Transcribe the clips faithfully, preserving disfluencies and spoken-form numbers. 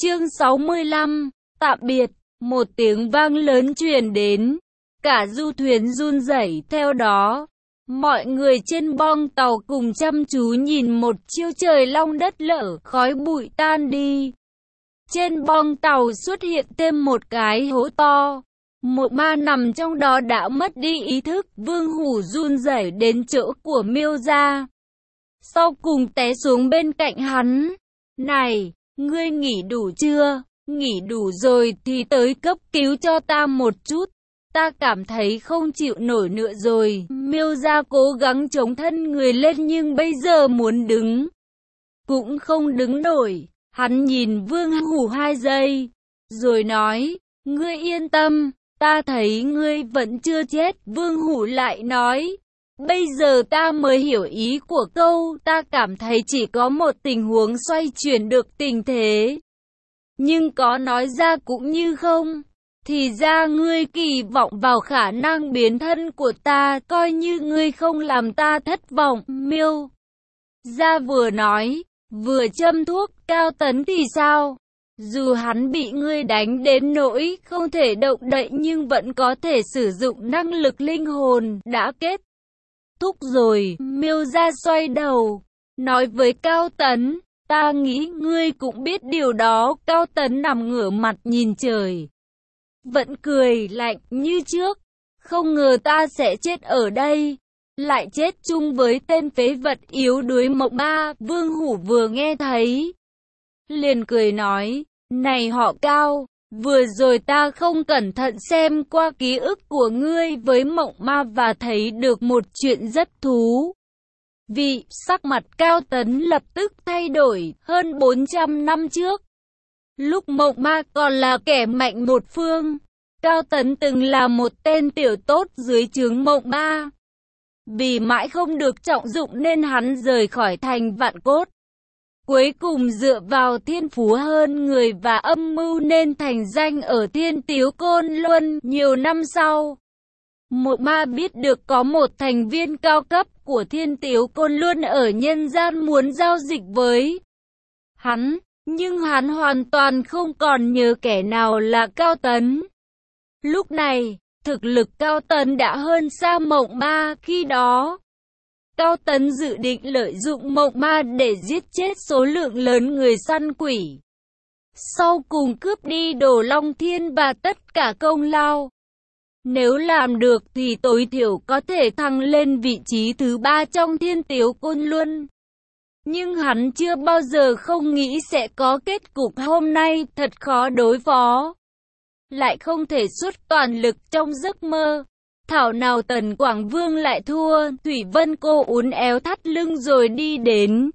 Chương sáu mươi lăm, tạm biệt, một tiếng vang lớn truyền đến, cả du thuyền run rẩy theo đó. Mọi người trên bong tàu cùng chăm chú nhìn một chiêu trời long đất lở, khói bụi tan đi. Trên bong tàu xuất hiện thêm một cái hố to. Một ma nằm trong đó đã mất đi ý thức, Vương Hủ run rẩy đến chỗ của Miêu Gia. Sau cùng té xuống bên cạnh hắn. Này, ngươi nghỉ đủ chưa? Nghỉ đủ rồi thì tới cấp cứu cho ta một chút. Ta cảm thấy không chịu nổi nữa rồi. Miêu Gia cố gắng chống thân người lên nhưng bây giờ muốn đứng cũng không đứng nổi. Hắn nhìn Vương Hủ hai giây, rồi nói, ngươi yên tâm, ta thấy ngươi vẫn chưa chết. Vương Hủ lại nói, bây giờ ta mới hiểu ý của câu, ta cảm thấy chỉ có một tình huống xoay chuyển được tình thế. Nhưng có nói ra cũng như không. Thì ra ngươi kỳ vọng vào khả năng biến thân của ta, coi như ngươi không làm ta thất vọng. Miêu Gia vừa nói, vừa châm thuốc. Cao Tấn thì sao? Dù hắn bị ngươi đánh đến nỗi không thể động đậy nhưng vẫn có thể sử dụng năng lực linh hồn đã kết thúc rồi. Miêu Gia xoay đầu, nói với Cao Tấn, ta nghĩ ngươi cũng biết điều đó. Cao Tấn nằm ngửa mặt nhìn trời, vẫn cười lạnh như trước. Không ngờ ta sẽ chết ở đây, lại chết chung với tên phế vật yếu đuối Mộc Ma. Vương Hủ vừa nghe thấy, liền cười nói, này họ Cao, vừa rồi ta không cẩn thận xem qua ký ức của ngươi với Mộc Ma và thấy được một chuyện rất thú vị. Sắc mặt Cao Tấn lập tức thay đổi. Hơn bốn trăm năm trước, lúc Mộc Ma còn là kẻ mạnh một phương, Cao Tấn từng là một tên tiểu tốt dưới trướng Mộc Ma. Vì mãi không được trọng dụng nên hắn rời khỏi thành Vạn Cốt. Cuối cùng dựa vào thiên phú hơn người và âm mưu nên thành danh ở Thiên Tiếu Côn Luân. Nhiều năm sau, Mộc Ma biết được có một thành viên cao cấp của Thiên Tiếu Côn Luân ở nhân gian muốn giao dịch với hắn, nhưng hắn hoàn toàn không còn nhớ kẻ nào là Cao Tấn. Lúc này, thực lực Cao Tấn đã hơn xa Mộc Ma. Khi đó, Cao Tấn dự định lợi dụng Mộc Ma để giết chết số lượng lớn người săn quỷ, sau cùng cướp đi Đồ Long Thiên và tất cả công lao. Nếu làm được thì tối thiểu có thể thăng lên vị trí thứ ba trong Thiên Tiếu Côn Luân. Nhưng hắn chưa bao giờ không nghĩ sẽ có kết cục hôm nay, thật khó đối phó. Lại không thể xuất toàn lực trong giấc mơ. Thảo nào Tần Quảng Vương lại thua. Thủy Vân Cô uốn éo thắt lưng rồi đi đến.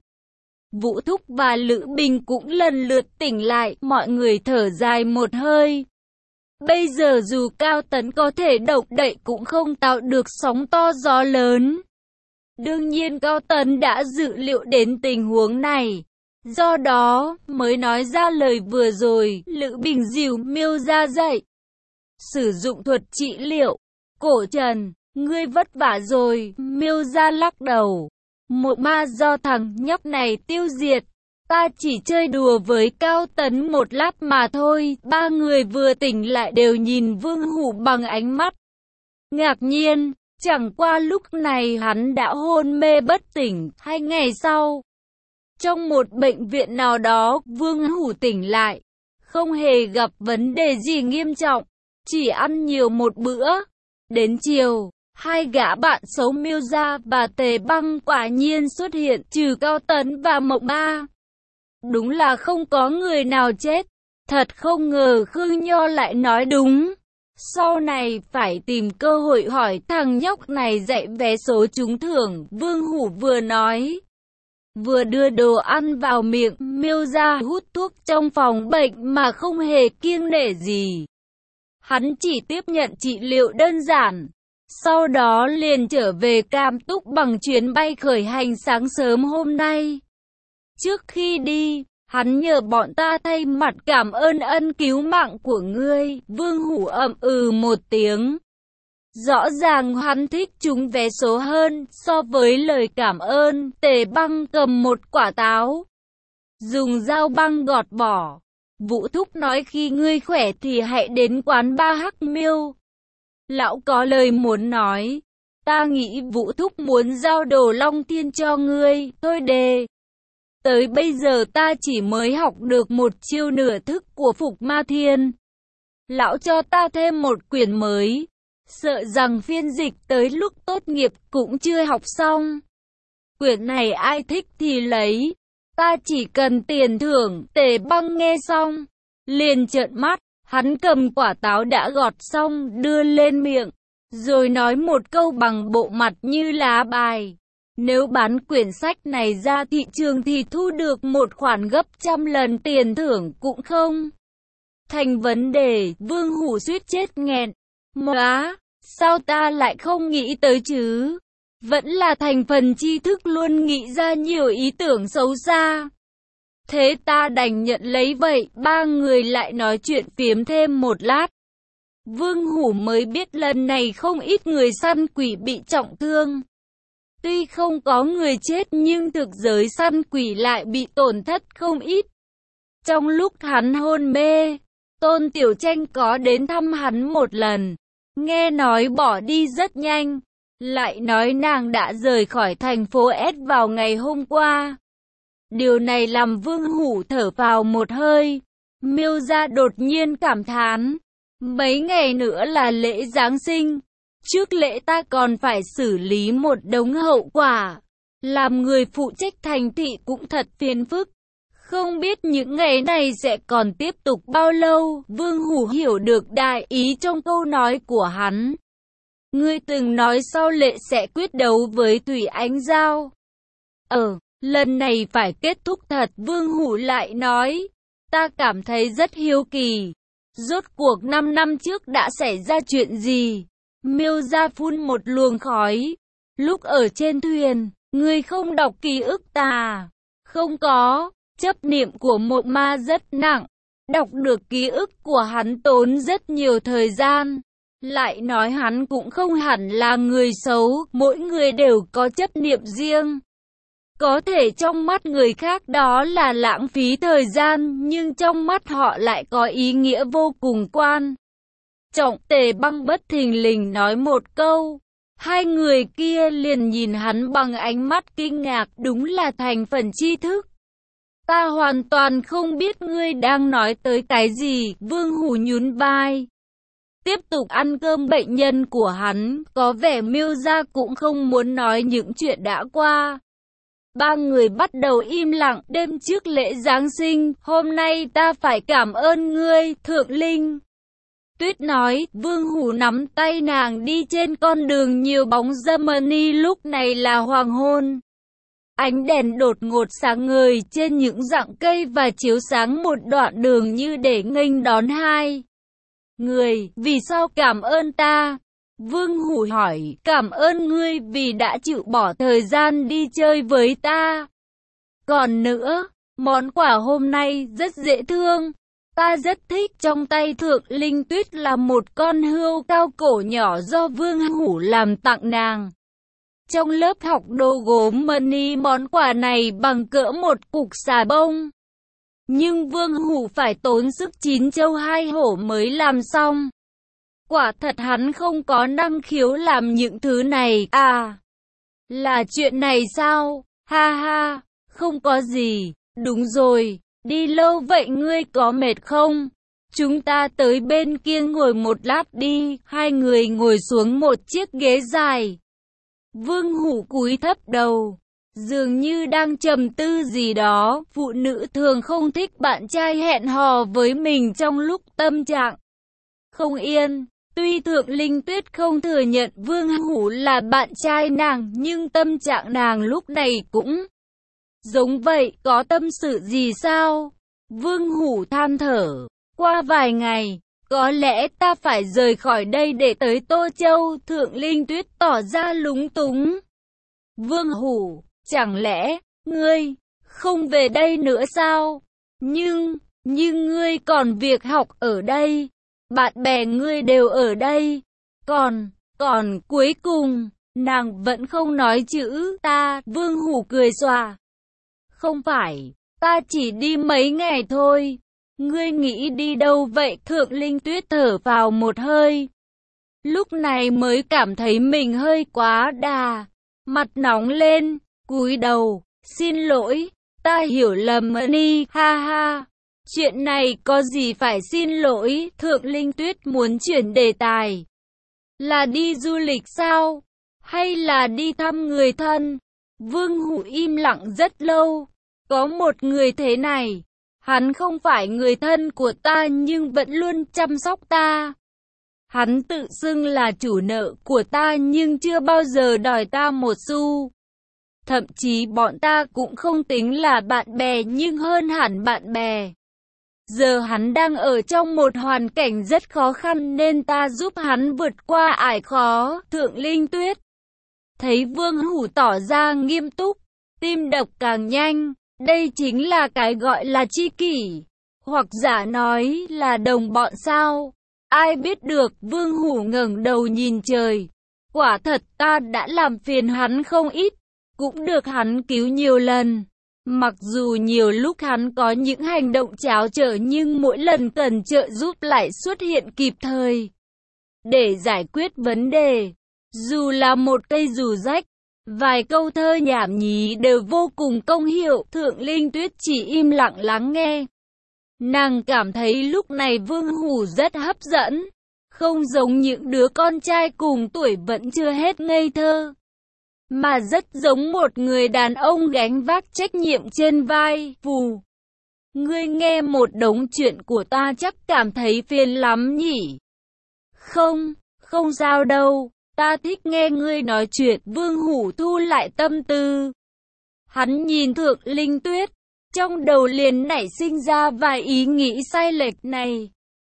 Vũ Thúc và Lữ Bình cũng lần lượt tỉnh lại. Mọi người thở dài một hơi. Bây giờ dù Cao Tấn có thể động đậy cũng không tạo được sóng to gió lớn. Đương nhiên Cao Tấn đã dự liệu đến tình huống này, do đó mới nói ra lời vừa rồi. Lữ Bình dìu Miêu Gia dậy, sử dụng thuật trị liệu. Cổ Trần, ngươi vất vả rồi. Miêu Gia lắc đầu, Mộc Ma do thằng nhóc này tiêu diệt. Ta chỉ chơi đùa với Cao Tấn một lát mà thôi. Ba người vừa tỉnh lại đều nhìn Vương Hủ bằng ánh mắt ngạc nhiên. Chẳng qua lúc này hắn đã hôn mê bất tỉnh. Hai ngày sau, trong một bệnh viện nào đó, Vương Hủ tỉnh lại, không hề gặp vấn đề gì nghiêm trọng, chỉ ăn nhiều một bữa. Đến chiều, hai gã bạn xấu Miêu Gia và Tề Băng quả nhiên xuất hiện, trừ Cao Tấn và Mộc Ma. Đúng là không có người nào chết. Thật không ngờ Khương Nho lại nói đúng. Sau này phải tìm cơ hội hỏi thằng nhóc này dạy vé số trúng thưởng. Vương Hủ vừa nói, vừa đưa đồ ăn vào miệng. Miêu Gia hút thuốc trong phòng bệnh mà không hề kiêng nể gì. Hắn chỉ tiếp nhận trị liệu đơn giản, sau đó liền trở về Cam Túc bằng chuyến bay khởi hành sáng sớm hôm nay. Trước khi đi, hắn nhờ bọn ta thay mặt cảm ơn ân cứu mạng của ngươi. Vương Hủ ậm ừ một tiếng. Rõ ràng hắn thích trúng vé số hơn so với lời cảm ơn. Tề Băng cầm một quả táo, dùng dao băng gọt vỏ, Vũ Thúc nói khi ngươi khỏe thì hãy đến quán ba Hắc Miêu. Lão có lời muốn nói. Ta nghĩ Vũ Thúc muốn giao đồ Long Thiên cho ngươi, thôi đề. Tới bây giờ ta chỉ mới học được một chiêu nửa thức của Phục Ma Thiên. Lão cho ta thêm một quyển mới. Sợ rằng phiên dịch tới lúc tốt nghiệp cũng chưa học xong. Quyển này ai thích thì lấy. Ta chỉ cần tiền thưởng. Tề Băng nghe xong liền trợn mắt. Hắn cầm quả táo đã gọt xong đưa lên miệng. Rồi nói một câu bằng bộ mặt như lá bài. Nếu bán quyển sách này ra thị trường thì thu được một khoản gấp trăm lần tiền thưởng cũng không thành vấn đề. Vương Hủ suýt chết nghẹn. Móa, sao ta lại không nghĩ tới chứ? Vẫn là thành phần tri thức luôn nghĩ ra nhiều ý tưởng xấu xa. Thế ta đành nhận lấy vậy. Ba người lại nói chuyện phiếm thêm một lát. Vương Hủ mới biết lần này không ít người săn quỷ bị trọng thương. Tuy không có người chết nhưng thực giới săn quỷ lại bị tổn thất không ít. Trong lúc hắn hôn mê, Tôn Tiểu Tranh có đến thăm hắn một lần. Nghe nói bỏ đi rất nhanh. Lại nói nàng đã rời khỏi thành phố S vào ngày hôm qua. Điều này làm Vương Hủ thở vào một hơi. Miêu gia đột nhiên cảm thán. Mấy ngày nữa là lễ Giáng sinh. Trước lễ ta còn phải xử lý một đống hậu quả. Làm người phụ trách thành thị cũng thật phiền phức. Không biết những ngày này sẽ còn tiếp tục bao lâu. Vương Hủ hiểu được đại ý trong câu nói của hắn. Ngươi từng nói sau lễ sẽ quyết đấu với Thủy Ánh Giao. Ờ, lần này phải kết thúc thật. Vương Hủ lại nói. Ta cảm thấy rất hiếu kỳ. Rốt cuộc năm năm trước đã xảy ra chuyện gì? Miêu gia phun một luồng khói. Lúc ở trên thuyền, ngươi không đọc ký ức ta. Không có, chấp niệm của một ma rất nặng. Đọc được ký ức của hắn tốn rất nhiều thời gian. Lại nói hắn cũng không hẳn là người xấu, mỗi người đều có chấp niệm riêng. Có thể trong mắt người khác đó là lãng phí thời gian, nhưng trong mắt họ lại có ý nghĩa vô cùng quan trọng. Tề Băng bất thình lình nói một câu. Hai người kia liền nhìn hắn bằng ánh mắt kinh ngạc, đúng là thành phần tri thức. Ta hoàn toàn không biết ngươi đang nói tới cái gì. Vương Hủ nhún vai. Tiếp tục ăn cơm. Bệnh nhân của hắn, có vẻ Miêu gia cũng không muốn nói những chuyện đã qua. Ba người bắt đầu im lặng. Đêm trước lễ Giáng sinh, hôm nay ta phải cảm ơn ngươi, Thượng Linh. Tuyết nói. Vương Hủ nắm tay nàng đi trên con đường nhiều bóng Germany. Lúc này là hoàng hôn. Ánh đèn đột ngột sáng ngời trên những rặng cây và chiếu sáng một đoạn đường như để nghênh đón hai người. Vì sao cảm ơn ta? Vương Hủ hỏi. Cảm ơn ngươi vì đã chịu bỏ thời gian đi chơi với ta. Còn nữa, món quà hôm nay rất dễ thương. Ta rất thích. Trong tay Thượng Linh Tuyết là một con hươu cao cổ nhỏ do Vương Hủ làm tặng nàng. Trong lớp học đồ gốm Mani món quà này bằng cỡ một cục xà bông. Nhưng Vương Hủ phải tốn sức chín châu hai hổ mới làm xong. Quả thật hắn không có năng khiếu làm những thứ này. À, là chuyện này sao? Ha ha, không có gì. Đúng rồi, đi lâu vậy ngươi có mệt không? Chúng ta tới bên kia ngồi một lát đi. Hai người ngồi xuống một chiếc ghế dài. Vương Hủ cúi thấp đầu, dường như đang trầm tư gì đó. Phụ nữ thường không thích bạn trai hẹn hò với mình trong lúc tâm trạng không yên. Tuy Thượng Linh Tuyết không thừa nhận Vương Hủ là bạn trai nàng, nhưng tâm trạng nàng lúc này cũng giống vậy. Có tâm sự gì sao? Vương Hủ than thở. Qua vài ngày, có lẽ ta phải rời khỏi đây để tới Tô Châu. Thượng Linh Tuyết tỏ ra lúng túng. Vương Hủ, chẳng lẽ ngươi không về đây nữa sao? Nhưng, nhưng ngươi còn việc học ở đây. Bạn bè ngươi đều ở đây. Còn, còn cuối cùng, nàng vẫn không nói chữ ta. Vương Hủ cười xòa. Không phải, ta chỉ đi mấy ngày thôi. Ngươi nghĩ đi đâu vậy? Thượng Linh Tuyết thở vào một hơi. Lúc này mới cảm thấy mình hơi quá đà. Mặt nóng lên, cúi đầu, xin lỗi, ta hiểu lầm Ni, ha ha. Chuyện này có gì phải xin lỗi? Thượng Linh Tuyết muốn chuyển đề tài. Là đi du lịch sao? Hay là đi thăm người thân? Vương Hủ im lặng rất lâu. Có một người thế này. Hắn không phải người thân của ta nhưng vẫn luôn chăm sóc ta. Hắn tự xưng là chủ nợ của ta nhưng chưa bao giờ đòi ta một xu. Thậm chí bọn ta cũng không tính là bạn bè nhưng hơn hẳn bạn bè. Giờ hắn đang ở trong một hoàn cảnh rất khó khăn nên ta giúp hắn vượt qua ải khó. Thượng Linh Tuyết thấy Vương Hủ tỏ ra nghiêm túc, tim đập càng nhanh. Đây chính là cái gọi là tri kỷ, hoặc giả nói là đồng bọn sao? Ai biết được. Vương Hủ ngẩng đầu nhìn trời. Quả thật ta đã làm phiền hắn không ít, cũng được hắn cứu nhiều lần. Mặc dù nhiều lúc hắn có những hành động tráo trở nhưng mỗi lần cần trợ giúp lại xuất hiện kịp thời để giải quyết vấn đề. Dù là một cây dù rách, vài câu thơ nhảm nhí đều vô cùng công hiệu. Thượng Linh Tuyết chỉ im lặng lắng nghe. Nàng cảm thấy lúc này Vương Hủ rất hấp dẫn, không giống những đứa con trai cùng tuổi vẫn chưa hết ngây thơ, mà rất giống một người đàn ông gánh vác trách nhiệm trên vai. Phù, ngươi nghe một đống chuyện của ta chắc cảm thấy phiền lắm nhỉ? Không, không sao đâu, ta thích nghe ngươi nói chuyện. Vương Hủ thu lại tâm tư. Hắn nhìn Thượng Linh Tuyết, trong đầu liền nảy sinh ra vài ý nghĩ sai lệch này.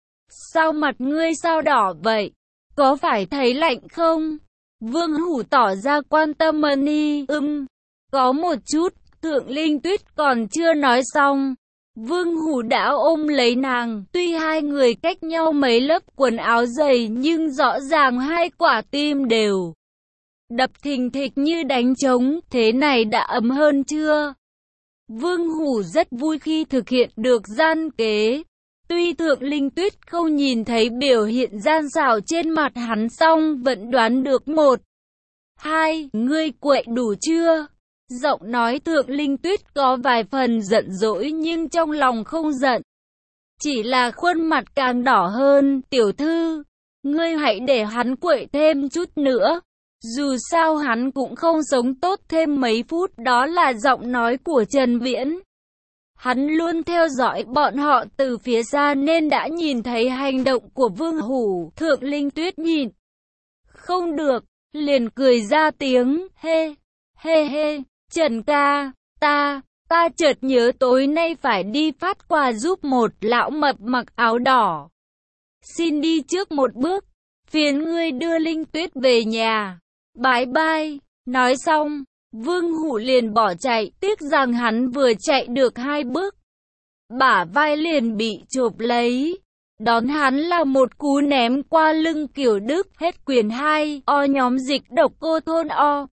Sao mặt ngươi sao đỏ vậy? Có phải thấy lạnh không? Vương Hủ tỏ ra quan tâm. Ni, ừm, có một chút. Thượng Linh Tuyết còn chưa nói xong, Vương Hủ đã ôm lấy nàng. Tuy hai người cách nhau mấy lớp quần áo dày nhưng rõ ràng hai quả tim đều đập thình thịch như đánh trống. Thế này đã ấm hơn chưa? Vương Hủ rất vui khi thực hiện được gian kế. Tuy Thượng Linh Tuyết không nhìn thấy biểu hiện gian xảo trên mặt hắn song vẫn đoán được một, hai, ngươi quậy đủ chưa? Giọng nói Thượng Linh Tuyết có vài phần giận dỗi nhưng trong lòng không giận. Chỉ là khuôn mặt càng đỏ hơn. Tiểu thư, ngươi hãy để hắn quậy thêm chút nữa. Dù sao hắn cũng không sống tốt thêm mấy phút. Đó là giọng nói của Trần Viễn. Hắn luôn theo dõi bọn họ từ phía xa nên đã nhìn thấy hành động của Vương Hủ. Thượng Linh Tuyết nhìn không được, liền cười ra tiếng. Hê, hê hê, Trần ca, ta, ta chợt nhớ tối nay phải đi phát quà giúp một lão mập mặc áo đỏ. Xin đi trước một bước, phiền ngươi đưa Linh Tuyết về nhà. Bái bai. Nói xong, Vương Hủ liền bỏ chạy. Tiếc rằng hắn vừa chạy được hai bước, bả vai liền bị chộp lấy. Đón hắn là một cú ném qua lưng kiểu Đức. Hết quyển hai. O nhóm dịch độc cô thôn O.